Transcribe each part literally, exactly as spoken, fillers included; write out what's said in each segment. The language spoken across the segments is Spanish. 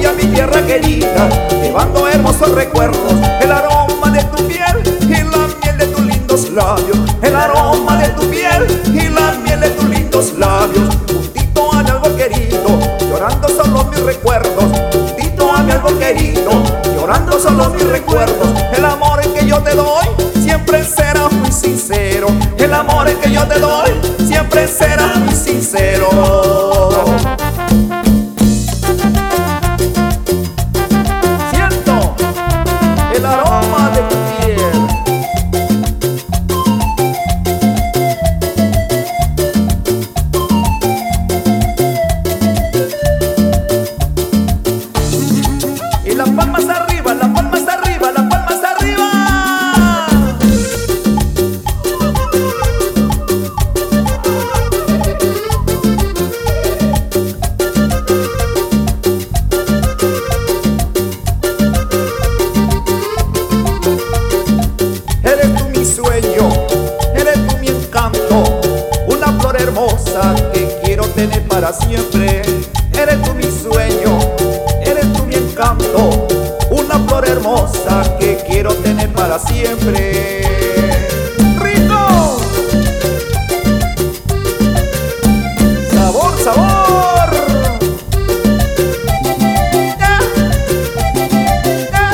voy a mi tierra querida, llevando hermosos recuerdos, el aroma de tu piel y la miel de tus lindos labios, el aroma de tu piel y la miel de tus lindos labios. Juntito a mi algo querido, llorando solo mis recuerdos, juntito a mi algo querido, llorando solo mis recuerdos. El amor que yo te doy siempre será muy sincero, el amor que yo te doy siempre será muy sincero. Siento el aroma de tu piel. Y las palmas arriba, las palmas arriba, las palmas arriba. Eres tú mi sueño, eres tú mi encanto, una flor hermosa que quiero tener para siempre. Eres tú mi sueño, eres tú mi encanto, una flor hermosa que quiero tener para siempre. ¡Rico! ¡Sabor, sabor! ¡Ya! ¡Ya!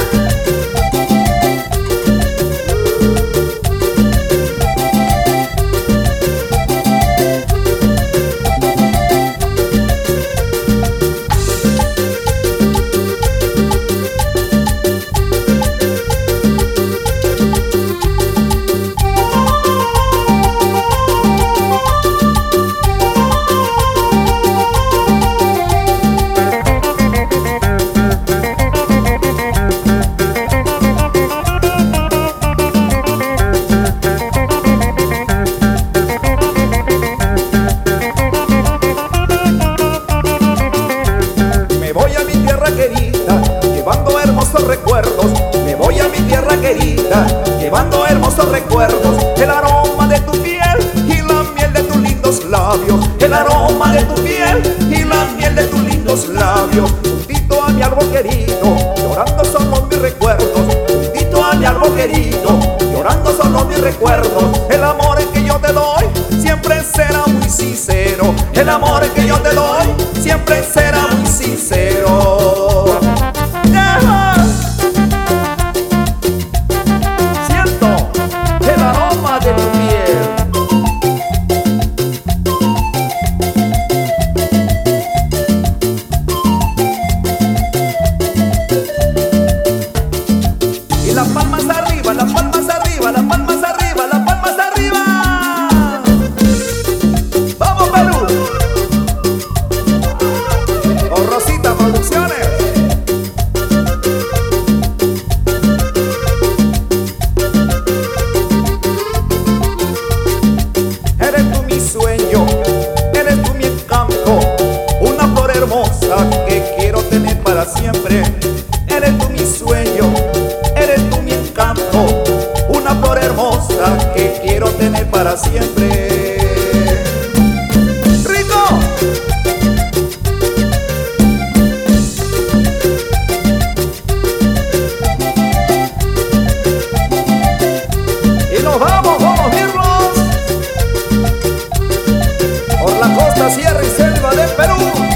Me voy a mi tierra querida, llevando hermosos recuerdos. Me voy a mi tierra querida, llevando hermosos recuerdos. El aroma de tu piel y la miel de tus lindos labios, el aroma de tu piel y la miel de tus lindos labios. Juntito a mi árbol querido, llorando solo mis recuerdos. Juntito a mi árbol querido, llorando solo mis recuerdos. El amor que yo te doy siempre será muy sincero, el amor que yo te doy siempre será muy sincero. Yeah. Siento el aroma de tu piel. Y las palmas arriba, las palmas arriba, las palmas arriba, las palmas arriba. ¡Vamos, Perú! Con Rosita Producciones. Eres tú mi sueño, eres tú mi encanto, una flor hermosa que quiero tener para siempre. Eres tú mi sueño, eres tú mi encanto, una flor hermosa que quiero tener para siempre. ¡Rico! Y nos vamos, vamos a irnos por la costa, sierra y selva de Perú.